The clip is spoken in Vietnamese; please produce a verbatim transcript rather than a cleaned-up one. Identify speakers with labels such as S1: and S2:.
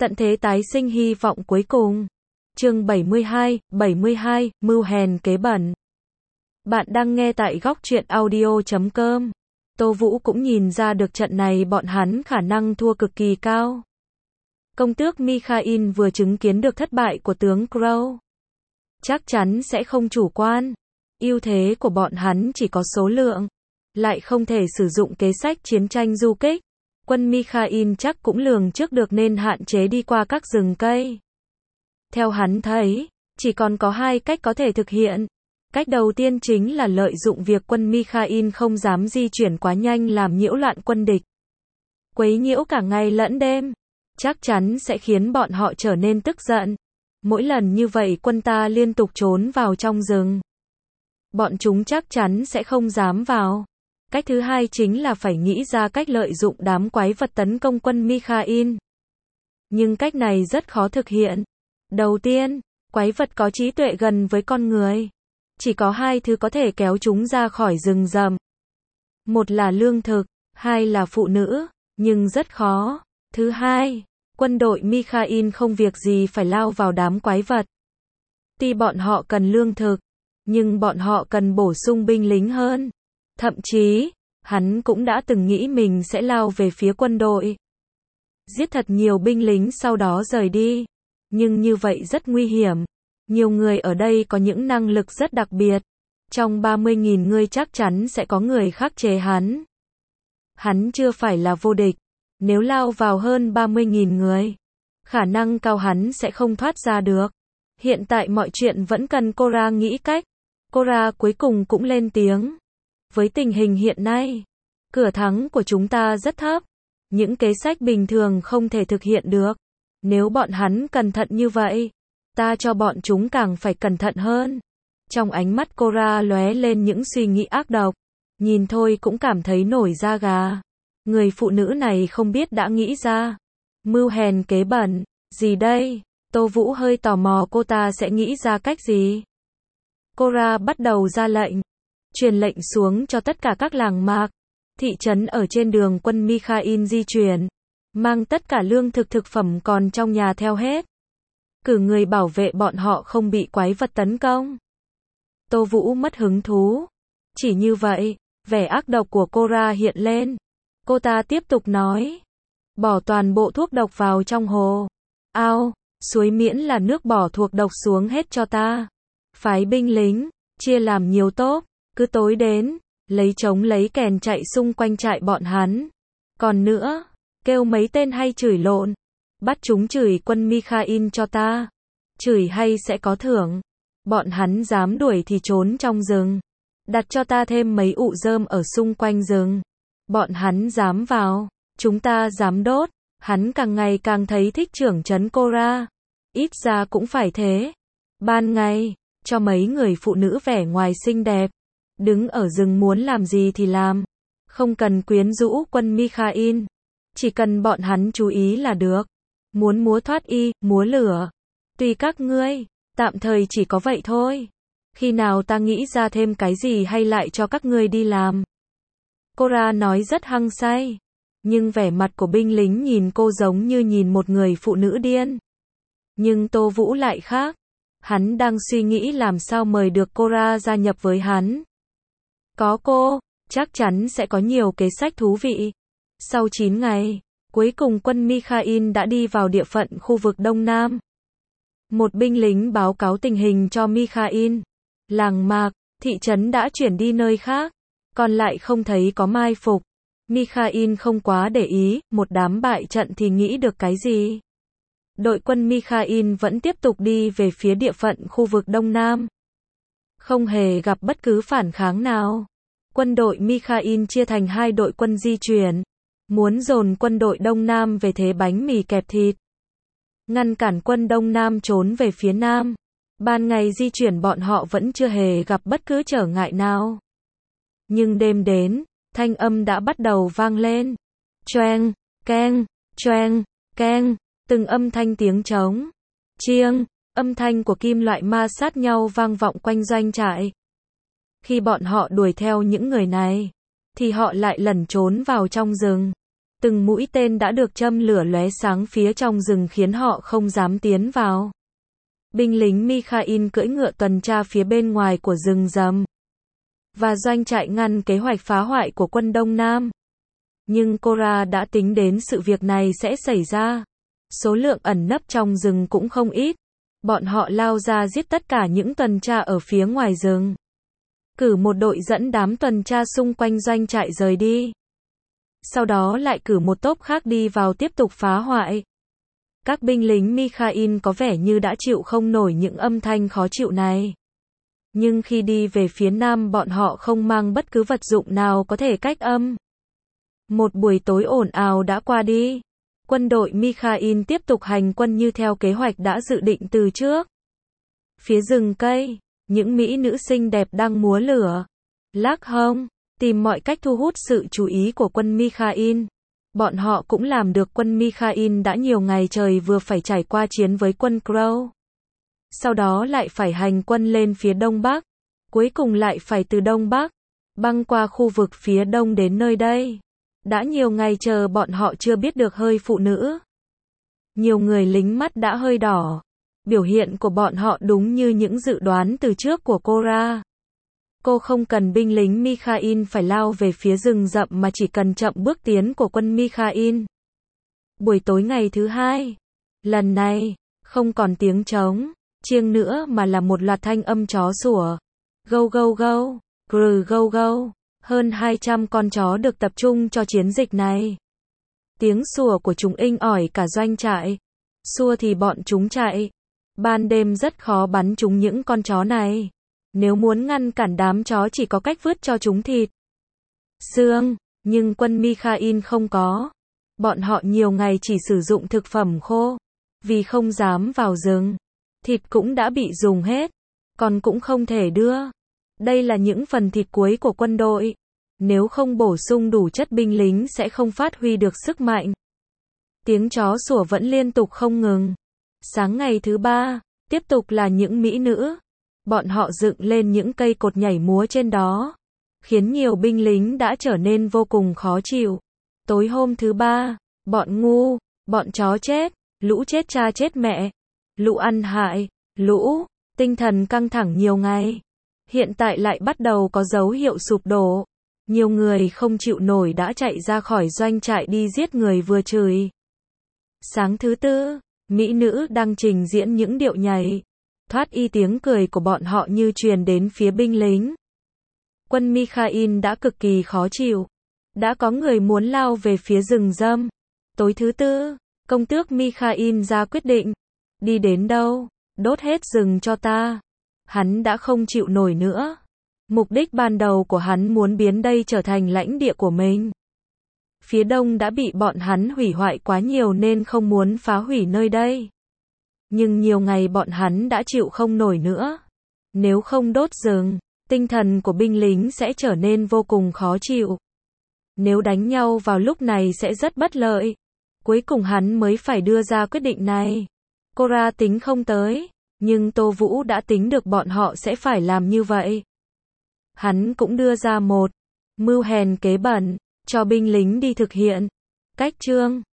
S1: Tận thế tái sinh hy vọng cuối cùng. Chương bảy mươi hai, bảy mươi hai, mưu hèn kế bẩn. Bạn đang nghe tại góc truyện audio chấm com. Tô Vũ cũng nhìn ra được trận này bọn hắn khả năng thua cực kỳ cao. Công tước Mikhail vừa chứng kiến được thất bại của tướng Crow. Chắc chắn sẽ không chủ quan. Ưu thế của bọn hắn chỉ có số lượng. Lại không thể sử dụng kế sách chiến tranh du kích. Quân Mikhail chắc cũng lường trước được nên hạn chế đi qua các rừng cây. Theo hắn thấy, chỉ còn có hai cách có thể thực hiện. Cách đầu tiên chính là lợi dụng việc quân Mikhail không dám di chuyển quá nhanh làm nhiễu loạn quân địch. Quấy nhiễu cả ngày lẫn đêm. Chắc chắn sẽ khiến bọn họ trở nên tức giận. Mỗi lần như vậy quân ta liên tục trốn vào trong rừng. Bọn chúng chắc chắn sẽ không dám vào. Cách thứ hai chính là phải nghĩ ra cách lợi dụng đám quái vật tấn công quân Mikhail. Nhưng cách này rất khó thực hiện. Đầu tiên, quái vật có trí tuệ gần với con người. Chỉ có hai thứ có thể kéo chúng ra khỏi rừng rậm. Một là lương thực, hai là phụ nữ, nhưng rất khó. Thứ hai, quân đội Mikhail không việc gì phải lao vào đám quái vật. Tuy bọn họ cần lương thực, nhưng bọn họ cần bổ sung binh lính hơn. Thậm chí, hắn cũng đã từng nghĩ mình sẽ lao về phía quân đội. Giết thật nhiều binh lính sau đó rời đi. Nhưng như vậy rất nguy hiểm. Nhiều người ở đây có những năng lực rất đặc biệt. Trong ba mươi nghìn người chắc chắn sẽ có người khắc chế hắn. Hắn chưa phải là vô địch. Nếu lao vào hơn ba mươi nghìn người, khả năng cao hắn sẽ không thoát ra được. Hiện tại mọi chuyện vẫn cần Cora nghĩ cách. Cora cuối cùng cũng lên tiếng. Với tình hình hiện nay, cửa thắng của chúng ta rất thấp. Những kế sách bình thường không thể thực hiện được. Nếu bọn hắn cẩn thận như vậy, ta cho bọn chúng càng phải cẩn thận hơn. Trong ánh mắt Cora lóe lên những suy nghĩ ác độc. Nhìn thôi cũng cảm thấy nổi da gà. Người phụ nữ này không biết đã nghĩ ra. Mưu hèn kế bẩn, gì đây? Tô Vũ hơi tò mò cô ta sẽ nghĩ ra cách gì. Cora bắt đầu ra lệnh. Truyền lệnh xuống cho tất cả các làng mạc, thị trấn ở trên đường quân Mikhail di chuyển. Mang tất cả lương thực thực phẩm còn trong nhà theo hết. Cử người bảo vệ bọn họ không bị quái vật tấn công. Tô Vũ mất hứng thú. Chỉ như vậy, vẻ ác độc của Cora hiện lên. Cô ta tiếp tục nói. Bỏ toàn bộ thuốc độc vào trong hồ. Ao, suối miễn là nước bỏ thuộc độc xuống hết cho ta. Phái binh lính, chia làm nhiều tốp. Cứ tối đến, lấy trống lấy kèn chạy xung quanh trại bọn hắn. Còn nữa, kêu mấy tên hay chửi lộn. Bắt chúng chửi quân Mikhail cho ta. Chửi hay sẽ có thưởng. Bọn hắn dám đuổi thì trốn trong rừng. Đặt cho ta thêm mấy ụ rơm ở xung quanh rừng. Bọn hắn dám vào, chúng ta dám đốt. Hắn càng ngày càng thấy thích trưởng trấn Cora. Ít ra cũng phải thế. Ban ngày, cho mấy người phụ nữ vẻ ngoài xinh đẹp. Đứng ở rừng muốn làm gì thì làm. Không cần quyến rũ quân Mikhail. Chỉ cần bọn hắn chú ý là được. Muốn múa thoát y, múa lửa. Tùy các ngươi, tạm thời chỉ có vậy thôi. Khi nào ta nghĩ ra thêm cái gì hay lại cho các ngươi đi làm. Cora nói rất hăng say. Nhưng vẻ mặt của binh lính nhìn cô giống như nhìn một người phụ nữ điên. Nhưng Tô Vũ lại khác. Hắn đang suy nghĩ làm sao mời được Cora gia nhập với hắn. Có cô, chắc chắn sẽ có nhiều kế sách thú vị. Sau chín ngày, cuối cùng quân Mikhail đã đi vào địa phận khu vực Đông Nam. Một binh lính báo cáo tình hình cho Mikhail. Làng mạc, thị trấn đã chuyển đi nơi khác. Còn lại không thấy có mai phục. Mikhail không quá để ý, một đám bại trận thì nghĩ được cái gì. Đội quân Mikhail vẫn tiếp tục đi về phía địa phận khu vực Đông Nam. Không hề gặp bất cứ phản kháng nào. Quân đội Mikhail chia thành hai đội quân di chuyển. Muốn dồn quân đội Đông Nam về thế bánh mì kẹp thịt. Ngăn cản quân Đông Nam trốn về phía Nam. Ban ngày di chuyển bọn họ vẫn chưa hề gặp bất cứ trở ngại nào. Nhưng đêm đến, thanh âm đã bắt đầu vang lên. Choeng, keng, choeng, keng, từng âm thanh tiếng trống. Chiêng, âm thanh của kim loại ma sát nhau vang vọng quanh doanh trại. Khi bọn họ đuổi theo những người này, thì họ lại lẩn trốn vào trong rừng. Từng mũi tên đã được châm lửa lóe sáng phía trong rừng khiến họ không dám tiến vào. Binh lính Mikhail cưỡi ngựa tuần tra phía bên ngoài của rừng rậm và doanh trại ngăn kế hoạch phá hoại của quân Đông Nam. Nhưng Cora đã tính đến sự việc này sẽ xảy ra. Số lượng ẩn nấp trong rừng cũng không ít. Bọn họ lao ra giết tất cả những tuần tra ở phía ngoài rừng. Cử một đội dẫn đám tuần tra xung quanh doanh trại rời đi. Sau đó lại cử một tốp khác đi vào tiếp tục phá hoại. Các binh lính Mikhail có vẻ như đã chịu không nổi những âm thanh khó chịu này. Nhưng khi đi về phía nam bọn họ không mang bất cứ vật dụng nào có thể cách âm. Một buổi tối ồn ào đã qua đi. Quân đội Mikhail tiếp tục hành quân như theo kế hoạch đã dự định từ trước. Phía rừng cây, những mỹ nữ xinh đẹp đang múa lửa, lắc hông, tìm mọi cách thu hút sự chú ý của quân Mikhail. Bọn họ cũng làm được. Quân Mikhail đã nhiều ngày trời vừa phải trải qua chiến với quân Crow. Sau đó lại phải hành quân lên phía đông bắc. Cuối cùng lại phải từ đông bắc, băng qua khu vực phía đông đến nơi đây. Đã nhiều ngày chờ bọn họ chưa biết được hơi phụ nữ. Nhiều người lính mắt đã hơi đỏ. Biểu hiện của bọn họ đúng như những dự đoán từ trước của Cora. Cô không cần binh lính Mikhail phải lao về phía rừng rậm mà chỉ cần chậm bước tiến của quân Mikhail. Buổi tối ngày thứ hai, lần này, không còn tiếng trống, chiêng nữa mà là một loạt thanh âm chó sủa. Gâu gâu gâu, grừ gâu gâu. Hơn hai trăm con chó được tập trung cho chiến dịch này. Tiếng sủa của chúng inh ỏi cả doanh trại. Xua thì bọn chúng chạy. Ban đêm rất khó bắn chúng những con chó này. Nếu muốn ngăn cản đám chó chỉ có cách vứt cho chúng thịt, xương, nhưng quân Mikhail không có. Bọn họ nhiều ngày chỉ sử dụng thực phẩm khô. Vì không dám vào rừng. Thịt cũng đã bị dùng hết. Còn cũng không thể đưa. Đây là những phần thịt cuối của quân đội. Nếu không bổ sung đủ chất binh lính sẽ không phát huy được sức mạnh. Tiếng chó sủa vẫn liên tục không ngừng. Sáng ngày thứ ba, tiếp tục là những mỹ nữ. Bọn họ dựng lên những cây cột nhảy múa trên đó, khiến nhiều binh lính đã trở nên vô cùng khó chịu. Tối hôm thứ ba, bọn ngu, bọn chó chết, lũ chết cha chết mẹ, lũ ăn hại, lũ, tinh thần căng thẳng nhiều ngày. Hiện tại lại bắt đầu có dấu hiệu sụp đổ. Nhiều người không chịu nổi đã chạy ra khỏi doanh trại đi giết người vừa chửi. Sáng thứ tư, mỹ nữ đang trình diễn những điệu nhảy. Thoát y tiếng cười của bọn họ như truyền đến phía binh lính. Quân Mikhail đã cực kỳ khó chịu. Đã có người muốn lao về phía rừng rậm. Tối thứ tư, công tước Mikhail ra quyết định. Đi đến đâu, đốt hết rừng cho ta. Hắn đã không chịu nổi nữa. Mục đích ban đầu của hắn muốn biến đây trở thành lãnh địa của mình. Phía đông đã bị bọn hắn hủy hoại quá nhiều nên không muốn phá hủy nơi đây. Nhưng nhiều ngày bọn hắn đã chịu không nổi nữa. Nếu không đốt rừng, tinh thần của binh lính sẽ trở nên vô cùng khó chịu. Nếu đánh nhau vào lúc này sẽ rất bất lợi. Cuối cùng hắn mới phải đưa ra quyết định này. Cora tính không tới, nhưng Tô Vũ đã tính được bọn họ sẽ phải làm như vậy. Hắn cũng đưa ra một mưu hèn kế bẩn cho binh lính đi thực hiện. Cách chương